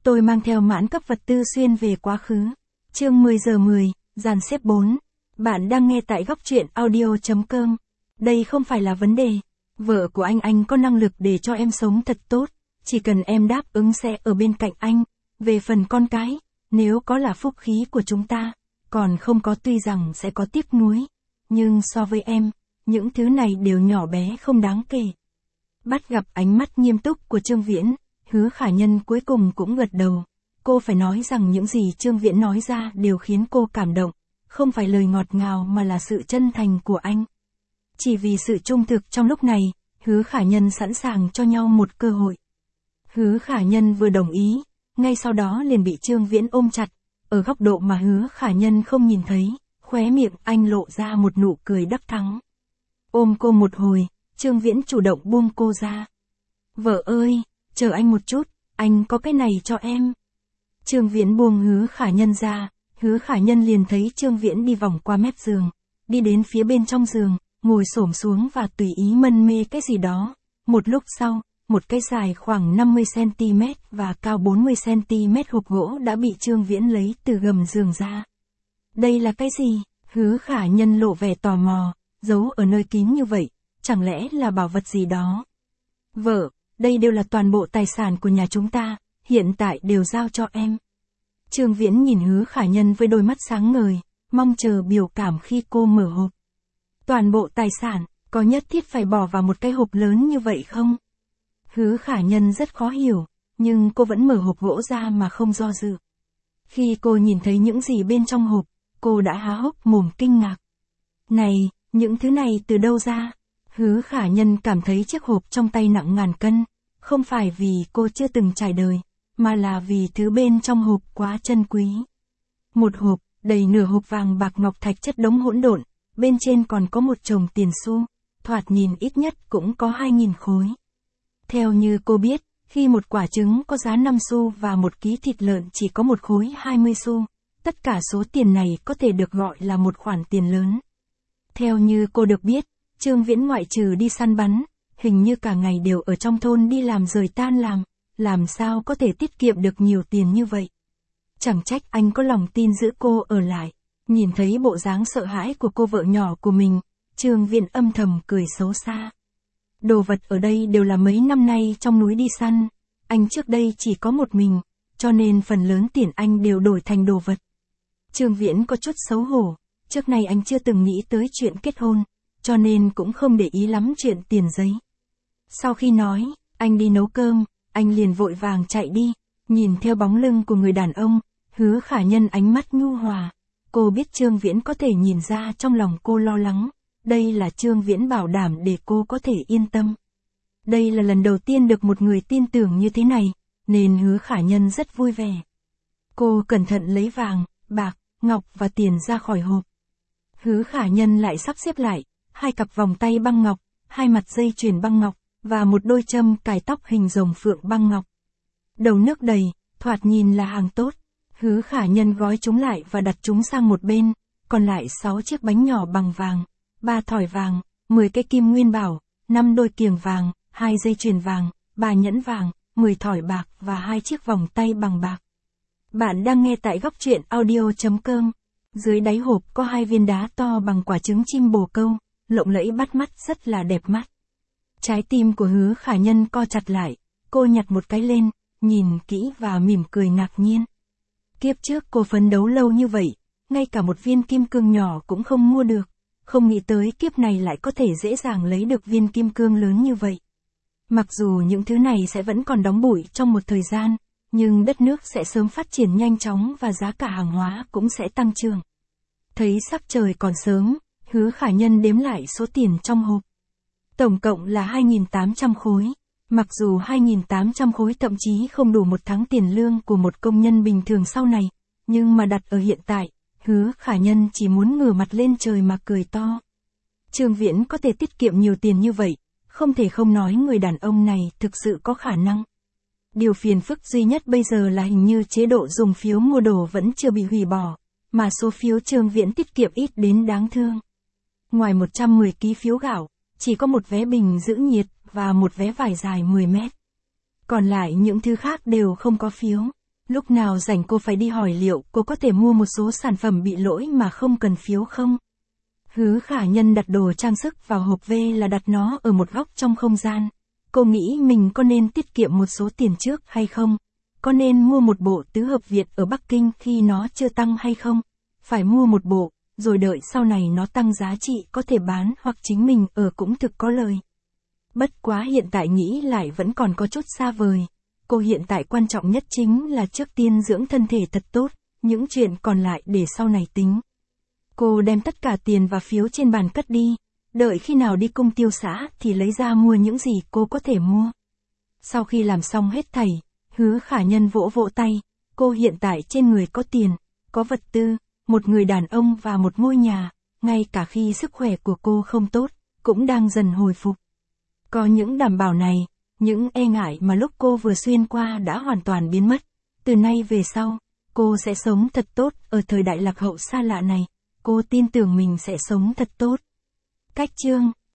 Tôi mang theo mãn cấp vật tư xuyên về quá khứ. Chương 10 giờ 10, dàn xếp 4. Bạn đang nghe tại góc truyện audio.com. Đây không phải là vấn đề. Vợ của anh có năng lực để cho em sống thật tốt. Chỉ cần em đáp ứng sẽ ở bên cạnh anh. Về phần con cái, nếu có là phúc khí của chúng ta. Còn không có tuy rằng sẽ có tiếc nuối. Nhưng so với em, những thứ này đều nhỏ bé không đáng kể. Bắt gặp ánh mắt nghiêm túc của Trương Viễn, Hứa Khả Nhân cuối cùng cũng gật đầu. Cô phải nói rằng những gì Trương Viễn nói ra đều khiến cô cảm động. Không phải lời ngọt ngào mà là sự chân thành của anh. Chỉ vì sự trung thực trong lúc này, Hứa Khả Nhân sẵn sàng cho nhau một cơ hội. Hứa Khả Nhân vừa đồng ý, ngay sau đó liền bị Trương Viễn ôm chặt. Ở góc độ mà Hứa Khả Nhân không nhìn thấy, khóe miệng anh lộ ra một nụ cười đắc thắng. Ôm cô một hồi, Trương Viễn chủ động buông cô ra. Vợ ơi, chờ anh một chút, anh có cái này cho em. Trương Viễn buông Hứa Khả Nhân ra, Hứa Khả Nhân liền thấy Trương Viễn đi vòng qua mép giường, đi đến phía bên trong giường, ngồi xổm xuống và tùy ý mân mê cái gì đó. Một lúc sau, một cái dài khoảng 50cm và cao 40cm hộp gỗ đã bị Trương Viễn lấy từ gầm giường ra. Đây là cái gì? Hứa Khả Nhân lộ vẻ tò mò, giấu ở nơi kín như vậy, chẳng lẽ là bảo vật gì đó? Vợ, đây đều là toàn bộ tài sản của nhà chúng ta, hiện tại đều giao cho em. Trương Viễn nhìn Hứa Khả Nhân với đôi mắt sáng ngời, mong chờ biểu cảm khi cô mở hộp. Toàn bộ tài sản, có nhất thiết phải bỏ vào một cái hộp lớn như vậy không? Hứa Khả Nhân rất khó hiểu, nhưng cô vẫn mở hộp gỗ ra mà không do dự. Khi cô nhìn thấy những gì bên trong hộp, cô đã há hốc mồm kinh ngạc. Này, những thứ này từ đâu ra? Hứa Khả Nhân cảm thấy chiếc hộp trong tay nặng ngàn cân, không phải vì cô chưa từng trải đời, mà là vì thứ bên trong hộp quá chân quý. Một hộp, đầy nửa hộp vàng bạc ngọc thạch chất đống hỗn độn, bên trên còn có một chồng tiền xu, thoạt nhìn ít nhất cũng có 2.000 khối. Theo như cô biết, khi một quả trứng có giá 5 xu và một ký thịt lợn chỉ có một khối 20 xu, tất cả số tiền này có thể được gọi là một khoản tiền lớn. Theo như cô được biết, Trương Viễn ngoại trừ đi săn bắn, hình như cả ngày đều ở trong thôn đi làm rời tan làm sao có thể tiết kiệm được nhiều tiền như vậy. Chẳng trách anh có lòng tin giữ cô ở lại. Nhìn thấy bộ dáng sợ hãi của cô vợ nhỏ của mình, Trương Viễn âm thầm cười xấu xa. Đồ vật ở đây đều là mấy năm nay trong núi đi săn, anh trước đây chỉ có một mình, cho nên phần lớn tiền anh đều đổi thành đồ vật. Trương Viễn có chút xấu hổ, trước nay anh chưa từng nghĩ tới chuyện kết hôn, cho nên cũng không để ý lắm chuyện tiền giấy. Sau khi nói, anh đi nấu cơm, anh liền vội vàng chạy đi, nhìn theo bóng lưng của người đàn ông, Hứa Khả Nhân ánh mắt nhu hòa. Cô biết Trương Viễn có thể nhìn ra trong lòng cô lo lắng, đây là Trương Viễn bảo đảm để cô có thể yên tâm. Đây là lần đầu tiên được một người tin tưởng như thế này, nên Hứa Khả Nhân rất vui vẻ. Cô cẩn thận lấy vàng, bạc, ngọc và tiền ra khỏi hộp. Hứa Khả Nhân lại sắp xếp lại, 2 cặp vòng tay băng ngọc, 2 mặt dây chuyền băng ngọc, và một đôi châm cài tóc hình rồng phượng băng ngọc. Đầu nước đầy, thoạt nhìn là hàng tốt. Hứa Khả Nhân gói chúng lại và đặt chúng sang một bên, còn lại 6 chiếc bánh nhỏ bằng vàng, 3 thỏi vàng, 10 cái kim nguyên bảo, 5 đôi kiềng vàng, 2 dây chuyền vàng, 3 nhẫn vàng, 10 thỏi bạc và 2 chiếc vòng tay bằng bạc. Bạn đang nghe tại góc truyện audio.com. Dưới đáy hộp có 2 viên đá to bằng quả trứng chim bồ câu, lộng lẫy bắt mắt rất là đẹp mắt. Trái tim của Hứa Khả Nhân co chặt lại, cô nhặt một cái lên, nhìn kỹ và mỉm cười ngạc nhiên. Kiếp trước cô phấn đấu lâu như vậy, ngay cả một viên kim cương nhỏ cũng không mua được, không nghĩ tới kiếp này lại có thể dễ dàng lấy được viên kim cương lớn như vậy. Mặc dù những thứ này sẽ vẫn còn đóng bụi trong một thời gian, nhưng đất nước sẽ sớm phát triển nhanh chóng và giá cả hàng hóa cũng sẽ tăng trưởng. Thấy sắc trời còn sớm, Hứa Khả Nhân đếm lại số tiền trong hộp. Tổng cộng là 2.800 khối. Mặc dù 2.800 khối thậm chí không đủ một tháng tiền lương của một công nhân bình thường sau này, nhưng mà đặt ở hiện tại, Hứa Khả Nhân chỉ muốn ngửa mặt lên trời mà cười to. Trương Viễn có thể tiết kiệm nhiều tiền như vậy, không thể không nói người đàn ông này thực sự có khả năng. Điều phiền phức duy nhất bây giờ là hình như chế độ dùng phiếu mua đồ vẫn chưa bị hủy bỏ, mà số phiếu Trương Viễn tiết kiệm ít đến đáng thương. Ngoài 110 ký phiếu gạo, chỉ có một vé bình giữ nhiệt và một vé vải dài 10 mét. Còn lại những thứ khác đều không có phiếu. Lúc nào rảnh cô phải đi hỏi liệu cô có thể mua một số sản phẩm bị lỗi mà không cần phiếu không? Hứa Khả Nhân đặt đồ trang sức vào hộp về là đặt nó ở một góc trong không gian. Cô nghĩ mình có nên tiết kiệm một số tiền trước hay không? Có nên mua một bộ tứ hợp Việt ở Bắc Kinh khi nó chưa tăng hay không? Phải mua một bộ, rồi đợi sau này nó tăng giá trị có thể bán hoặc chính mình ở cũng thực có lời. Bất quá hiện tại nghĩ lại vẫn còn có chút xa vời. Cô hiện tại quan trọng nhất chính là trước tiên dưỡng thân thể thật tốt, những chuyện còn lại để sau này tính. Cô đem tất cả tiền và phiếu trên bàn cất đi, đợi khi nào đi cung tiêu xã thì lấy ra mua những gì cô có thể mua. Sau khi làm xong hết thảy, Hứa Khả Nhân vỗ vỗ tay, cô hiện tại trên người có tiền, có vật tư, một người đàn ông và một ngôi nhà, ngay cả khi sức khỏe của cô không tốt, cũng đang dần hồi phục. Có những đảm bảo này, những e ngại mà lúc cô vừa xuyên qua đã hoàn toàn biến mất. Từ nay về sau, cô sẽ sống thật tốt ở thời đại lạc hậu xa lạ này. Cô tin tưởng mình sẽ sống thật tốt. Cách chương